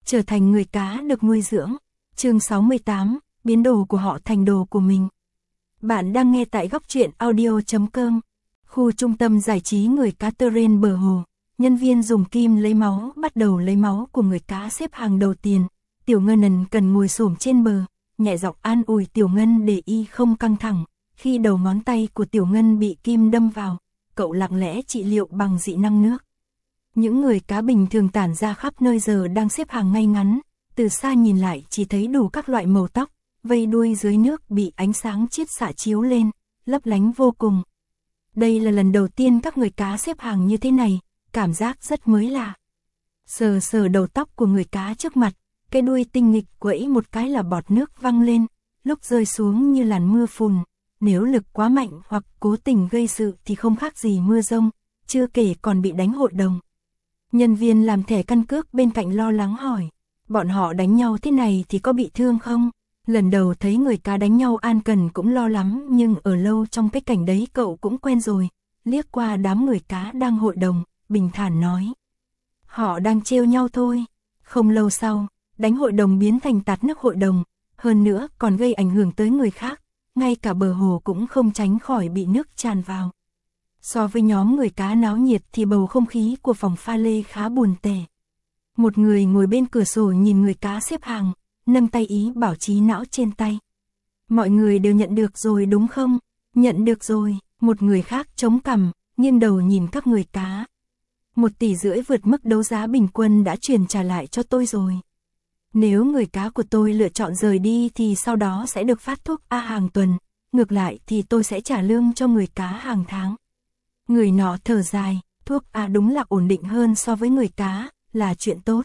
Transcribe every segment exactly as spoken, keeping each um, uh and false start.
trở thành người cá được nuôi dưỡng. Chương sáu mươi tám, biến đồ của họ thành đồ của mình. Bạn đang nghe tại góc truyện audio chấm com. Khu trung tâm giải trí người cá Terrain bờ hồ. Nhân viên dùng kim lấy máu bắt đầu lấy máu của người cá xếp hàng đầu tiền. Tiểu Ngân cần ngồi xổm trên bờ, nhẹ giọng an ủi Tiểu Ngân để y không căng thẳng. Khi đầu ngón tay của Tiểu Ngân bị kim đâm vào, cậu lặng lẽ trị liệu bằng dị năng nước. Những người cá bình thường tản ra khắp nơi giờ đang xếp hàng ngay ngắn, từ xa nhìn lại chỉ thấy đủ các loại màu tóc, vây đuôi dưới nước bị ánh sáng chiết xạ chiếu lên, lấp lánh vô cùng. Đây là lần đầu tiên các người cá xếp hàng như thế này, cảm giác rất mới lạ. Sờ sờ đầu tóc của người cá trước mặt, cái đuôi tinh nghịch quẫy một cái là bọt nước văng lên, lúc rơi xuống như làn mưa phùn. Nếu lực quá mạnh hoặc cố tình gây sự thì không khác gì mưa rông, chưa kể còn bị đánh hội đồng. Nhân viên làm thẻ căn cước bên cạnh lo lắng hỏi, bọn họ đánh nhau thế này thì có bị thương không? Lần đầu thấy người cá đánh nhau An Cần cũng lo lắm, nhưng ở lâu trong cái cảnh đấy cậu cũng quen rồi. Liếc qua đám người cá đang hội đồng, bình thản nói, họ đang trêu nhau thôi. Không lâu sau, đánh hội đồng biến thành tạt nước hội đồng, hơn nữa còn gây ảnh hưởng tới người khác. Ngay cả bờ hồ cũng không tránh khỏi bị nước tràn vào. So với nhóm người cá náo nhiệt thì bầu không khí của phòng pha lê khá buồn tẻ. Một người ngồi bên cửa sổ nhìn người cá xếp hàng, nâng tay ý bảo trí não trên tay. Mọi người đều nhận được rồi đúng không? Nhận được rồi. Một người khác chống cằm, nghiêng đầu nhìn các người cá. Một tỷ rưỡi vượt mức đấu giá bình quân đã truyền trả lại cho tôi rồi. Nếu người cá của tôi lựa chọn rời đi thì sau đó sẽ được phát thuốc A hàng tuần, ngược lại thì tôi sẽ trả lương cho người cá hàng tháng. Người nọ thở dài, thuốc A đúng là ổn định hơn so với người cá, là chuyện tốt.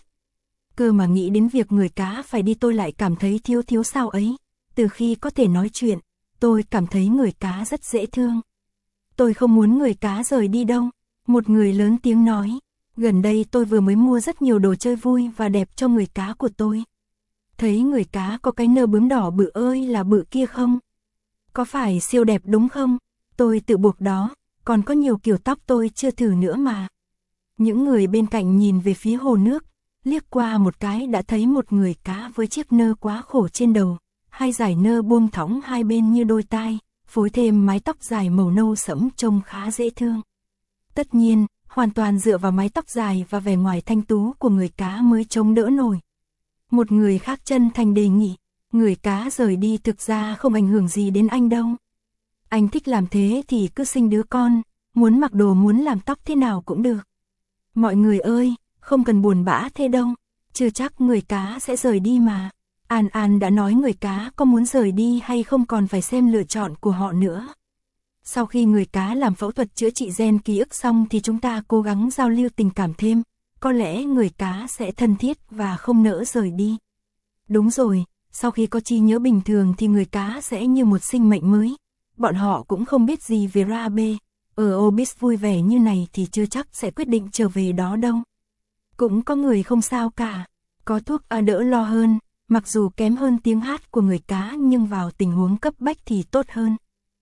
Cơ mà nghĩ đến việc người cá phải đi tôi lại cảm thấy thiếu thiếu sao ấy. Từ khi có thể nói chuyện, tôi cảm thấy người cá rất dễ thương. Tôi không muốn người cá rời đi đâu. Một người lớn tiếng nói. Gần đây tôi vừa mới mua rất nhiều đồ chơi vui và đẹp cho người cá của tôi. Thấy người cá có cái nơ bướm đỏ bự ơi là bự kia không? Có phải siêu đẹp đúng không? Tôi tự buộc đó, còn có nhiều kiểu tóc tôi chưa thử nữa mà. Những người bên cạnh nhìn về phía hồ nước, liếc qua một cái đã thấy một người cá với chiếc nơ quá khổ trên đầu, hai dải nơ buông thõng hai bên như đôi tai, phối thêm mái tóc dài màu nâu sẫm trông khá dễ thương. Tất nhiên, hoàn toàn dựa vào mái tóc dài và vẻ ngoài thanh tú của người cá mới chống đỡ nổi. Một người khác chân thành đề nghị, người cá rời đi thực ra không ảnh hưởng gì đến anh đâu. Anh thích làm thế thì cứ sinh đứa con, muốn mặc đồ muốn làm tóc thế nào cũng được. Mọi người ơi, không cần buồn bã thế đâu, chưa chắc người cá sẽ rời đi mà. An An đã nói người cá có muốn rời đi hay không còn phải xem lựa chọn của họ nữa. Sau khi người cá làm phẫu thuật chữa trị gen ký ức xong thì chúng ta cố gắng giao lưu tình cảm thêm, có lẽ người cá sẽ thân thiết và không nỡ rời đi. Đúng rồi, sau khi có trí nhớ bình thường thì người cá sẽ như một sinh mệnh mới. Bọn họ cũng không biết gì về Rabe, ở Obis vui vẻ như này thì chưa chắc sẽ quyết định trở về đó đâu. Cũng có người không sao cả, có thuốc A đỡ lo hơn, mặc dù kém hơn tiếng hát của người cá nhưng vào tình huống cấp bách thì tốt hơn.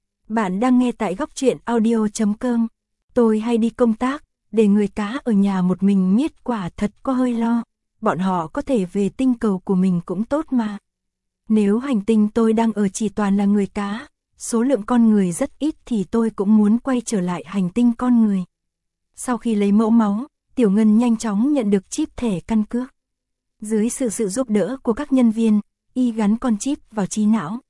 Bạn đang nghe tại góc truyện audio chấm com. Tôi hay đi công tác, để người cá ở nhà một mình miết quả thật có hơi lo. Bọn họ có thể về tinh cầu của mình cũng tốt mà. Nếu hành tinh tôi đang ở chỉ toàn là người cá, số lượng con người rất ít thì tôi cũng muốn quay trở lại hành tinh con người. Sau khi lấy mẫu máu, Tiểu Ngân nhanh chóng nhận được chip thẻ căn cước. Dưới sự sự giúp đỡ của các nhân viên, y gắn con chip vào trí não.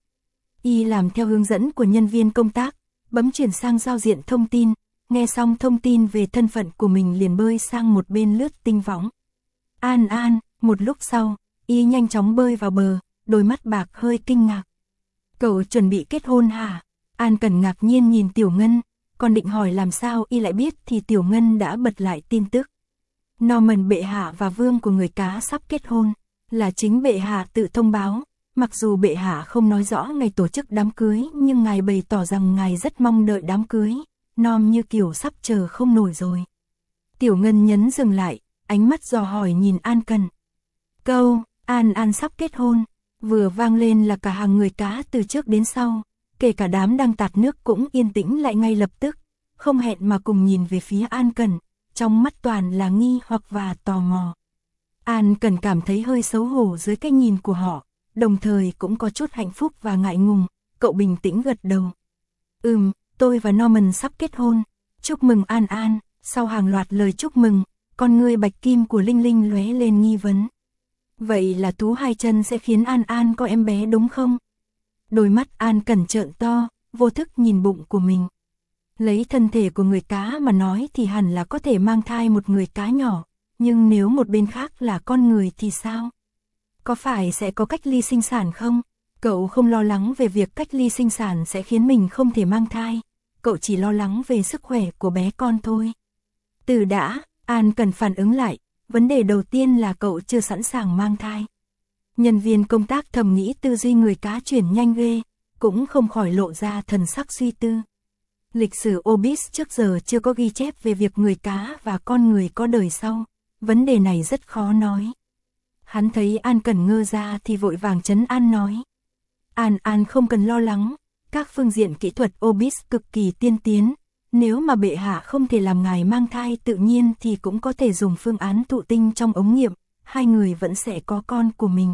Y làm theo hướng dẫn của nhân viên công tác, bấm chuyển sang giao diện thông tin, nghe xong thông tin về thân phận của mình liền bơi sang một bên lướt tinh võng. An An, một lúc sau, y nhanh chóng bơi vào bờ, đôi mắt bạc hơi kinh ngạc. Cậu chuẩn bị kết hôn hả? An Cần ngạc nhiên nhìn Tiểu Ngân, còn định hỏi làm sao y lại biết thì Tiểu Ngân đã bật lại tin tức. Norman bệ hạ và vương của người cá sắp kết hôn, là chính bệ hạ tự thông báo. Mặc dù bệ hạ không nói rõ ngày tổ chức đám cưới nhưng ngài bày tỏ rằng ngài rất mong đợi đám cưới, Nom như kiểu sắp chờ không nổi rồi. Tiểu Ngân nhấn dừng lại, ánh mắt dò hỏi nhìn An Cần. Câu, An An sắp kết hôn, vừa vang lên là cả hàng người cá từ trước đến sau, kể cả đám đang tạt nước cũng yên tĩnh lại ngay lập tức, không hẹn mà cùng nhìn về phía An Cần, trong mắt toàn là nghi hoặc và tò mò. An Cần cảm thấy hơi xấu hổ dưới cái nhìn của họ, đồng thời cũng có chút hạnh phúc và ngại ngùng, cậu bình tĩnh gật đầu. Ừm, tôi và Norman sắp kết hôn, chúc mừng An An. Sau hàng loạt lời chúc mừng, con ngươi bạch kim của Linh Linh lóe lên nghi vấn. Vậy là Tú Hai Chân sẽ khiến An An có em bé đúng không? Đôi mắt An Cần trợn to, vô thức nhìn bụng của mình. Lấy thân thể của người cá mà nói thì hẳn là có thể mang thai một người cá nhỏ, nhưng nếu một bên khác là con người thì sao? Có phải sẽ có cách ly sinh sản không? Cậu không lo lắng về việc cách ly sinh sản sẽ khiến mình không thể mang thai, cậu chỉ lo lắng về sức khỏe của bé con thôi. Từ đã, An Cần phản ứng lại, vấn đề đầu tiên là cậu chưa sẵn sàng mang thai. Nhân viên công tác thầm nghĩ tư duy người cá chuyển nhanh ghê, cũng không khỏi lộ ra thần sắc suy tư. Lịch sử Obis trước giờ chưa có ghi chép về việc người cá và con người có đời sau, vấn đề này rất khó nói. Hắn thấy An Cần ngơ ra thì vội vàng trấn an nói. An An không cần lo lắng, các phương diện kỹ thuật Obis cực kỳ tiên tiến. Nếu mà bệ hạ không thể làm ngài mang thai tự nhiên thì cũng có thể dùng phương án thụ tinh trong ống nghiệm, hai người vẫn sẽ có con của mình.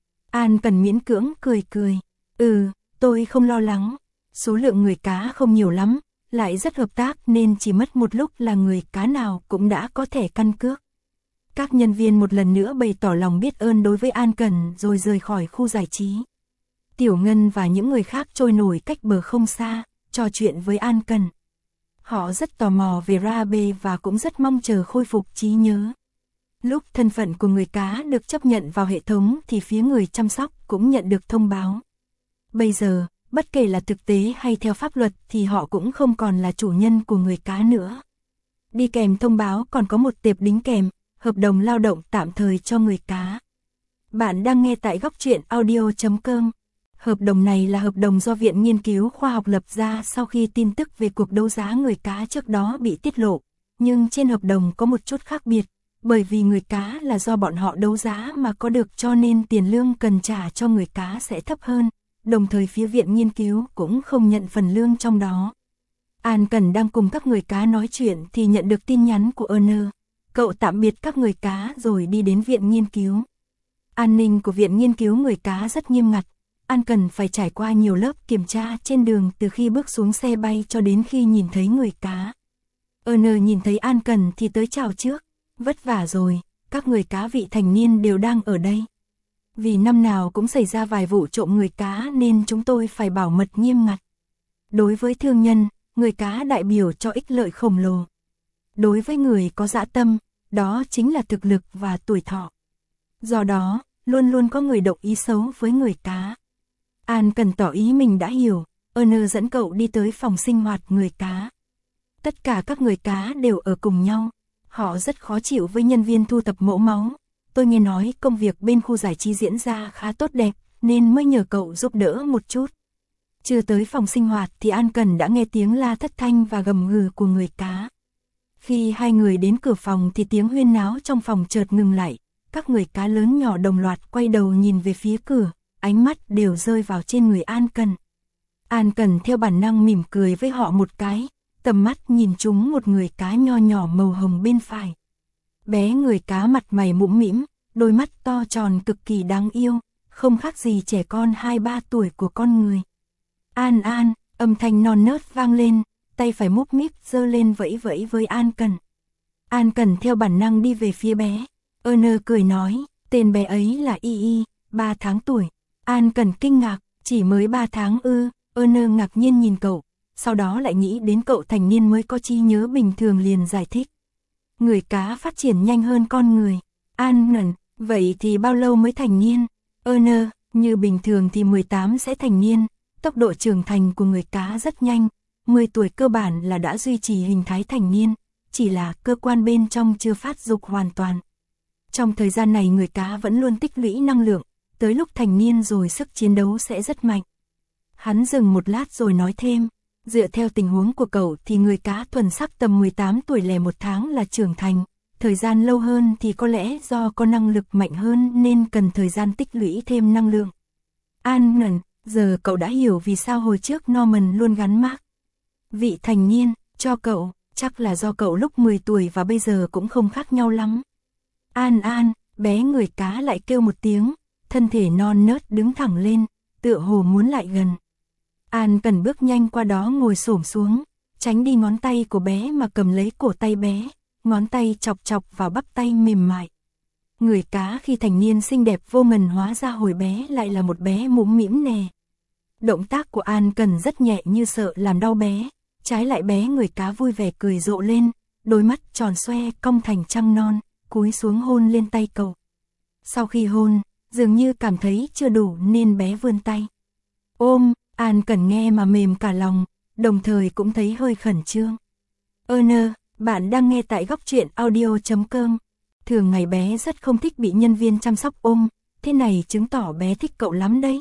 An Cần miễn cưỡng cười cười. Ừ, tôi không lo lắng. Số lượng người cá không nhiều lắm, lại rất hợp tác nên chỉ mất một lúc là người cá nào cũng đã có thể căn cước. Các nhân viên một lần nữa bày tỏ lòng biết ơn đối với An Cần rồi rời khỏi khu giải trí. Tiểu Ngân và những người khác trôi nổi cách bờ không xa, trò chuyện với An Cần. Họ rất tò mò về Rabe và cũng rất mong chờ khôi phục trí nhớ. Lúc thân phận của người cá được chấp nhận vào hệ thống thì phía người chăm sóc cũng nhận được thông báo. Bây giờ, bất kể là thực tế hay theo pháp luật thì họ cũng không còn là chủ nhân của người cá nữa. Đi kèm thông báo còn có một tệp đính kèm, hợp đồng lao động tạm thời cho người cá. Bạn đang nghe tại góc truyện audio chấm com. Hợp đồng này là hợp đồng do Viện Nghiên cứu Khoa học lập ra sau khi tin tức về cuộc đấu giá người cá trước đó bị tiết lộ. Nhưng trên hợp đồng có một chút khác biệt, bởi vì người cá là do bọn họ đấu giá mà có được cho nên tiền lương cần trả cho người cá sẽ thấp hơn, đồng thời phía Viện Nghiên cứu cũng không nhận phần lương trong đó. An Cần đang cùng các người cá nói chuyện thì nhận được tin nhắn của Erner. Cậu tạm biệt các người cá rồi đi đến Viện Nghiên cứu. An ninh của Viện Nghiên cứu người cá rất nghiêm ngặt. An Cần phải trải qua nhiều lớp kiểm tra trên đường từ khi bước xuống xe bay cho đến khi nhìn thấy người cá. Erner nhìn thấy An Cần thì tới chào trước. Vất vả rồi, các người cá vị thành niên đều đang ở đây. Vì năm nào cũng xảy ra vài vụ trộm người cá nên chúng tôi phải bảo mật nghiêm ngặt. Đối với thương nhân, người cá đại biểu cho ích lợi khổng lồ. Đối với người có dã tâm, đó chính là thực lực và tuổi thọ. Do đó, luôn luôn có người động ý xấu với người cá. An Cần tỏ ý mình đã hiểu, Erner dẫn cậu đi tới phòng sinh hoạt người cá. Tất cả các người cá đều ở cùng nhau. Họ rất khó chịu với nhân viên thu thập mẫu máu. Tôi nghe nói công việc bên khu giải trí diễn ra khá tốt đẹp, nên mới nhờ cậu giúp đỡ một chút. Chưa tới phòng sinh hoạt thì An Cần đã nghe tiếng la thất thanh và gầm gừ của người cá. Khi hai người đến cửa phòng thì tiếng huyên náo trong phòng chợt ngừng lại. Các người cá lớn nhỏ đồng loạt quay đầu nhìn về phía cửa, ánh mắt đều rơi vào trên người An Cần. An Cần theo bản năng mỉm cười với họ một cái, tầm mắt nhìn trúng một người cá nho nhỏ màu hồng bên phải. Bé người cá mặt mày mũm mĩm, đôi mắt to tròn cực kỳ đáng yêu, không khác gì trẻ con hai ba tuổi của con người. An An, âm thanh non nớt vang lên, tay phải múc míp giơ lên vẫy vẫy với An Cần. An Cần theo bản năng đi về phía bé. Erner cười nói, tên bé ấy là Y Y, ba tháng tuổi. An Cần kinh ngạc, chỉ mới ba tháng ư? Erner ngạc nhiên nhìn cậu, sau đó lại nghĩ đến cậu thành niên mới có trí nhớ bình thường liền giải thích. Người cá phát triển nhanh hơn con người. An ngẩn, vậy thì bao lâu mới thành niên? Erner, như bình thường thì mười tám sẽ thành niên, tốc độ trưởng thành của người cá rất nhanh, mười tuổi cơ bản là đã duy trì hình thái thành niên, chỉ là cơ quan bên trong chưa phát dục hoàn toàn. Trong thời gian này người cá vẫn luôn tích lũy năng lượng, tới lúc thành niên rồi sức chiến đấu sẽ rất mạnh. Hắn dừng một lát rồi nói thêm, dựa theo tình huống của cậu thì người cá thuần sắc tầm mười tám tuổi lẻ một tháng là trưởng thành, thời gian lâu hơn thì có lẽ do có năng lực mạnh hơn nên cần thời gian tích lũy thêm năng lượng. An ngẩn, giờ cậu đã hiểu vì sao hồi trước Norman luôn gắn mác vị thành niên cho cậu, chắc là do cậu lúc mười tuổi và bây giờ cũng không khác nhau lắm. An An, bé người cá lại kêu một tiếng, thân thể non nớt đứng thẳng lên, tựa hồ muốn lại gần. An Cần bước nhanh qua đó ngồi xổm xuống, tránh đi ngón tay của bé mà cầm lấy cổ tay bé, ngón tay chọc chọc vào bắp tay mềm mại. Người cá khi thành niên xinh đẹp vô ngần hóa ra hồi bé lại là một bé mũm mĩm nè. Động tác của An Cần rất nhẹ như sợ làm đau bé, trái lại bé người cá vui vẻ cười rộ lên, đôi mắt tròn xoe cong thành trăng non, cúi xuống hôn lên tay cậu. Sau khi hôn, dường như cảm thấy chưa đủ nên bé vươn tay ôm. An Cần nghe mà mềm cả lòng, đồng thời cũng thấy hơi khẩn trương. Ernest, bạn đang nghe tại góc truyện audio chấm com. Thường ngày bé rất không thích bị nhân viên chăm sóc ôm, thế này chứng tỏ bé thích cậu lắm đấy.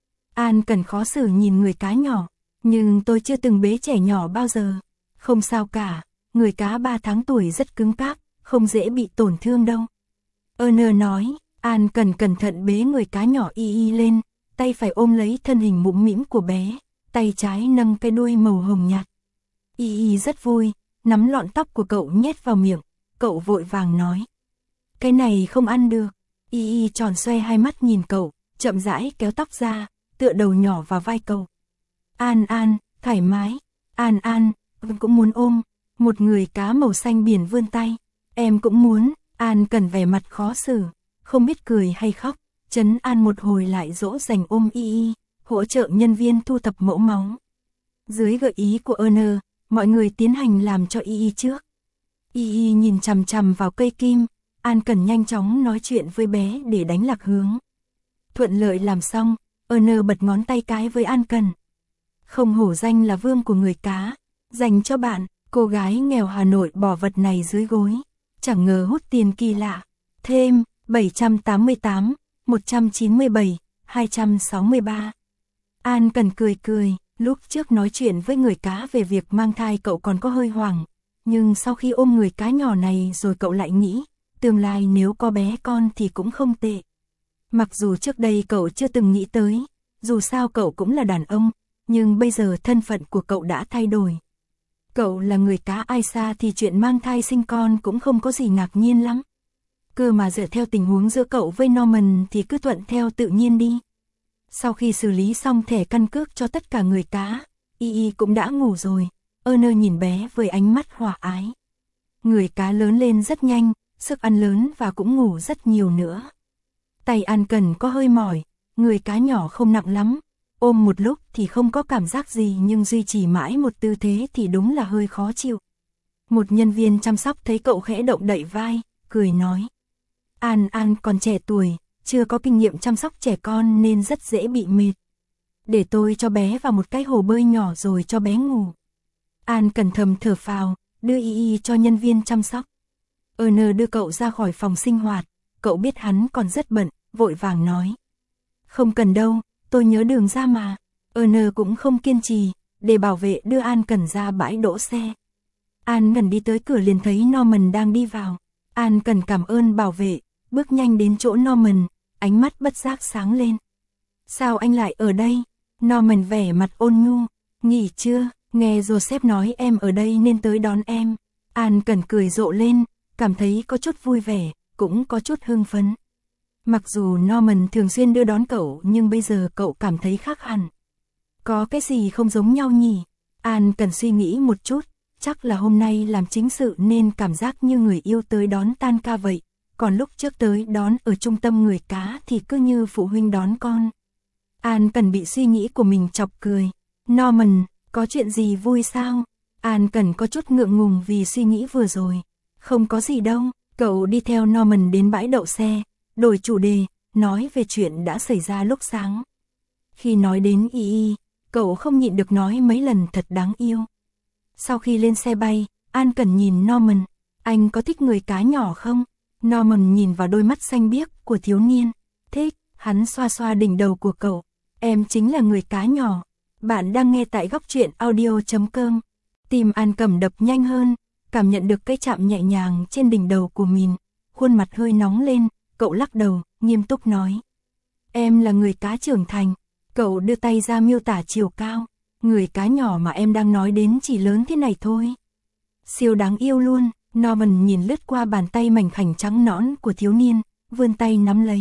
An Cần khó xử nhìn người cá nhỏ, nhưng tôi chưa từng bế trẻ nhỏ bao giờ. Không sao cả, người cá ba tháng tuổi rất cứng cáp, không dễ bị tổn thương đâu. Ernest nói. An Cần cẩn thận bế người cá nhỏ Y Y lên, tay phải ôm lấy thân hình mũm mĩm của bé, tay trái nâng cái đuôi màu hồng nhạt. Y Y rất vui, nắm lọn tóc của cậu nhét vào miệng, cậu vội vàng nói. Cái này không ăn được. Y Y tròn xoe hai mắt nhìn cậu, chậm rãi kéo tóc ra, tựa đầu nhỏ vào vai cậu. An An, thoải mái. An An, cũng muốn ôm. Một người cá màu xanh biển vươn tay. Em cũng muốn. An Cần vẻ mặt khó xử, không biết cười hay khóc, trấn an một hồi lại dỗ dành ôm Y Y, hỗ trợ nhân viên thu thập mẫu máu. Dưới gợi ý của Ernest, mọi người tiến hành làm cho Y Y trước. Y Y nhìn chằm chằm vào cây kim, An Cần nhanh chóng nói chuyện với bé để đánh lạc hướng. Thuận lợi làm xong, Ernest bật ngón tay cái với An Cần. Không hổ danh là vương của người cá, dành cho bạn. Cô gái nghèo Hà Nội bỏ vật này dưới gối, chẳng ngờ hút tiền kỳ lạ. Thêm bảy trăm tám mươi tám, một trăm chín mươi bảy, hai trăm sáu mươi ba. An Cần cười cười, lúc trước nói chuyện với người cá về việc mang thai cậu còn có hơi hoảng, nhưng sau khi ôm người cá nhỏ này rồi cậu lại nghĩ, tương lai nếu có bé con thì cũng không tệ. Mặc dù trước đây cậu chưa từng nghĩ tới, dù sao cậu cũng là đàn ông, nhưng bây giờ thân phận của cậu đã thay đổi. Cậu là người cá ai xa thì chuyện mang thai sinh con cũng không có gì ngạc nhiên lắm. Cơ mà dựa theo tình huống giữa cậu với Norman thì cứ thuận theo tự nhiên đi. Sau khi xử lý xong thẻ căn cước cho tất cả người cá, Y Y cũng đã ngủ rồi. Ernest nhìn bé với ánh mắt hòa ái. Người cá lớn lên rất nhanh, sức ăn lớn và cũng ngủ rất nhiều nữa. Tay An Cần có hơi mỏi, người cá nhỏ không nặng lắm. Ôm một lúc thì không có cảm giác gì nhưng duy trì mãi một tư thế thì đúng là hơi khó chịu. Một nhân viên chăm sóc thấy cậu khẽ động đậy vai, cười nói. An An còn trẻ tuổi, chưa có kinh nghiệm chăm sóc trẻ con nên rất dễ bị mệt. Để tôi cho bé vào một cái hồ bơi nhỏ rồi cho bé ngủ. An Cần thầm thở phào, đưa Y Y cho nhân viên chăm sóc. Ernest đưa cậu ra khỏi phòng sinh hoạt, cậu biết hắn còn rất bận, vội vàng nói. Không cần đâu, tôi nhớ đường ra mà. Ernest cũng không kiên trì, để bảo vệ đưa An Cần ra bãi đỗ xe. An Cần đi tới cửa liền thấy Norman đang đi vào. An Cần cảm ơn bảo vệ, bước nhanh đến chỗ Norman, ánh mắt bất giác sáng lên. Sao anh lại ở đây? Norman vẻ mặt ôn nhu. Nghỉ chưa? Nghe Joseph nói em ở đây nên tới đón em. An Cần cười rộ lên, cảm thấy có chút vui vẻ, cũng có chút hưng phấn. Mặc dù Norman thường xuyên đưa đón cậu nhưng bây giờ cậu cảm thấy khác hẳn. Có cái gì không giống nhau nhỉ? An Cần suy nghĩ một chút, chắc là hôm nay làm chính sự nên cảm giác như người yêu tới đón tan ca vậy. Còn lúc trước tới đón ở trung tâm người cá thì cứ như phụ huynh đón con. An Cần bị suy nghĩ của mình chọc cười. Norman, có chuyện gì vui sao? An Cần có chút ngượng ngùng vì suy nghĩ vừa rồi. Không có gì đâu, cậu đi theo Norman đến bãi đậu xe, đổi chủ đề, nói về chuyện đã xảy ra lúc sáng. Khi nói đến Y Y, cậu không nhịn được nói mấy lần thật đáng yêu. Sau khi lên xe bay, An Cần nhìn Norman, anh có thích người cá nhỏ không? Norman nhìn vào đôi mắt xanh biếc của thiếu niên, thích, hắn xoa xoa đỉnh đầu của cậu, em chính là người cá nhỏ. Bạn đang nghe tại góc truyện audio chấm com. Tim An Cầm đập nhanh hơn, cảm nhận được cái chạm nhẹ nhàng trên đỉnh đầu của mình, khuôn mặt hơi nóng lên, cậu lắc đầu, nghiêm túc nói. Em là người cá trưởng thành, cậu đưa tay ra miêu tả chiều cao, người cá nhỏ mà em đang nói đến chỉ lớn thế này thôi. Siêu đáng yêu luôn. Norman nhìn lướt qua bàn tay mảnh khảnh trắng nõn của thiếu niên, vươn tay nắm lấy.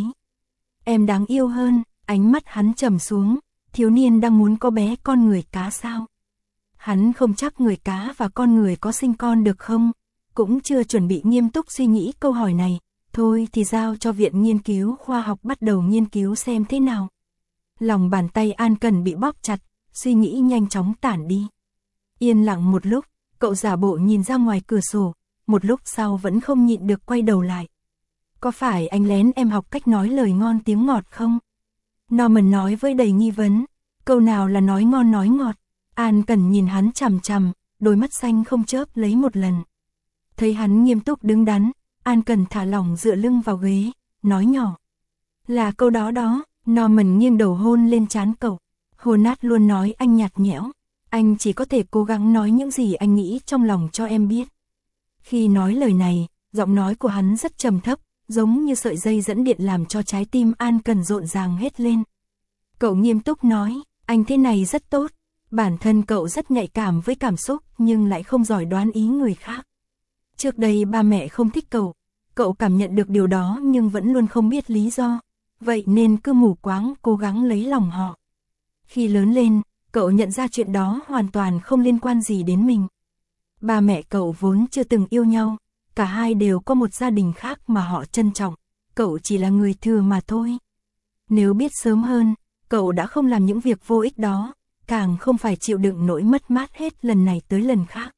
Em đáng yêu hơn, ánh mắt hắn trầm xuống, thiếu niên đang muốn có bé con người cá sao? Hắn không chắc người cá và con người có sinh con được không, cũng chưa chuẩn bị nghiêm túc suy nghĩ câu hỏi này, thôi thì giao cho Viện Nghiên cứu Khoa học bắt đầu nghiên cứu xem thế nào. Lòng bàn tay An Cần bị bóp chặt, suy nghĩ nhanh chóng tản đi. Yên lặng một lúc, cậu giả bộ nhìn ra ngoài cửa sổ, một lúc sau vẫn không nhịn được quay đầu lại. Có phải anh lén em học cách nói lời ngon tiếng ngọt không? Norman nói với đầy nghi vấn, câu nào là nói ngon nói ngọt? An Cần nhìn hắn chằm chằm, đôi mắt xanh không chớp lấy một lần. Thấy hắn nghiêm túc đứng đắn, An Cần thả lỏng dựa lưng vào ghế, nói nhỏ. Là câu đó đó, Norman nghiêng đầu hôn lên trán cậu. Honat luôn nói anh nhạt nhẽo, anh chỉ có thể cố gắng nói những gì anh nghĩ trong lòng cho em biết. Khi nói lời này, giọng nói của hắn rất trầm thấp, giống như sợi dây dẫn điện làm cho trái tim An Cần rộn ràng hết lên. Cậu nghiêm túc nói, anh thế này rất tốt, bản thân cậu rất nhạy cảm với cảm xúc nhưng lại không giỏi đoán ý người khác. Trước đây ba mẹ không thích cậu, cậu cảm nhận được điều đó nhưng vẫn luôn không biết lý do, vậy nên cứ mù quáng cố gắng lấy lòng họ. Khi lớn lên, cậu nhận ra chuyện đó hoàn toàn không liên quan gì đến mình. Ba mẹ cậu vốn chưa từng yêu nhau, cả hai đều có một gia đình khác mà họ trân trọng, cậu chỉ là người thừa mà thôi. Nếu biết sớm hơn, cậu đã không làm những việc vô ích đó, càng không phải chịu đựng nỗi mất mát hết lần này tới lần khác.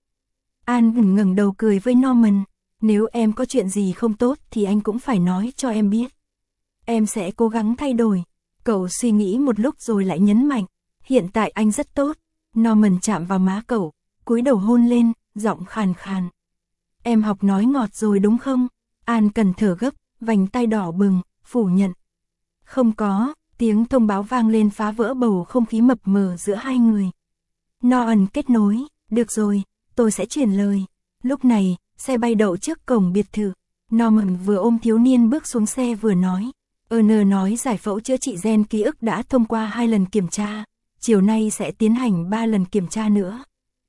An ngẩng đầu cười với Norman, nếu em có chuyện gì không tốt thì anh cũng phải nói cho em biết. Em sẽ cố gắng thay đổi. Cậu suy nghĩ một lúc rồi lại nhấn mạnh, hiện tại anh rất tốt. Norman chạm vào má cậu, cúi đầu hôn lên, giọng khàn khàn. Em học nói ngọt rồi đúng không? An Cần thở gấp, vành tay đỏ bừng, phủ nhận. Không có, tiếng thông báo vang lên phá vỡ bầu không khí mập mờ giữa hai người. Norman kết nối, được rồi, tôi sẽ truyền lời. Lúc này, xe bay đậu trước cổng biệt thự. Norman vừa ôm thiếu niên bước xuống xe vừa nói. Ernest nói giải phẫu chữa trị gen ký ức đã thông qua hai lần kiểm tra, chiều nay sẽ tiến hành ba lần kiểm tra nữa.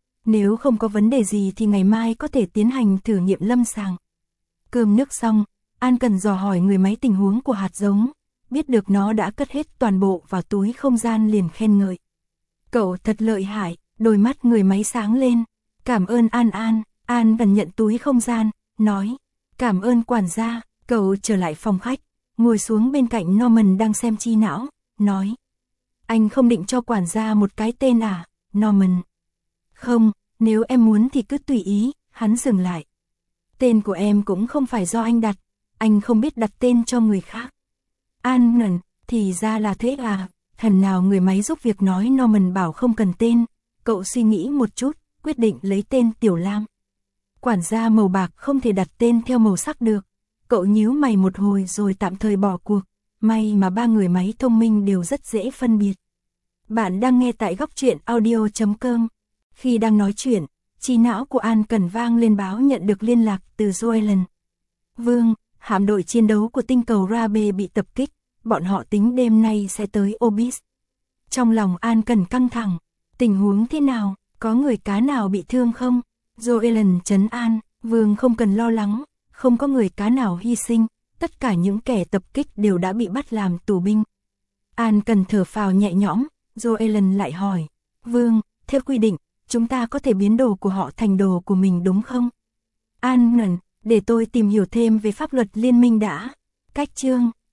Nếu không có vấn đề gì thì ngày mai có thể tiến hành thử nghiệm lâm sàng. Cơm nước xong, An Cần dò hỏi người máy tình huống của hạt giống, biết được nó đã cất hết toàn bộ vào túi không gian liền khen ngợi. Cậu thật lợi hại, đôi mắt người máy sáng lên. Cảm ơn An An, An Cần nhận túi không gian, nói. Cảm ơn quản gia, cậu trở lại phòng khách, ngồi xuống bên cạnh Norman đang xem chi não, nói. Anh không định cho quản gia một cái tên à, Norman? Không, nếu em muốn thì cứ tùy ý, hắn dừng lại. Tên của em cũng không phải do anh đặt, anh không biết đặt tên cho người khác. An ngẩn, thì ra là thế à, thần nào người máy giúp việc nói Norman bảo không cần tên, cậu suy nghĩ một chút, quyết định lấy tên Tiểu Lam. Quản gia màu bạc không thể đặt tên theo màu sắc được, cậu nhíu mày một hồi rồi tạm thời bỏ cuộc, may mà ba người máy thông minh đều rất dễ phân biệt. Bạn đang nghe tại góc truyện audio chấm com. Khi đang nói chuyện, trí não của An Cần vang lên báo nhận được liên lạc từ Joellen. Vương, hạm đội chiến đấu của tinh cầu Rabe bị tập kích, bọn họ tính đêm nay sẽ tới Obis. Trong lòng An Cần căng thẳng, tình huống thế nào, có người cá nào bị thương không? Joellen trấn an, Vương không cần lo lắng, không có người cá nào hy sinh, tất cả những kẻ tập kích đều đã bị bắt làm tù binh. An Cần thở phào nhẹ nhõm, Joellen lại hỏi, Vương, theo quy định, chúng ta có thể biến đồ của họ thành đồ của mình đúng không? An ngẩn, để tôi tìm hiểu thêm về pháp luật liên minh đã. Cách chương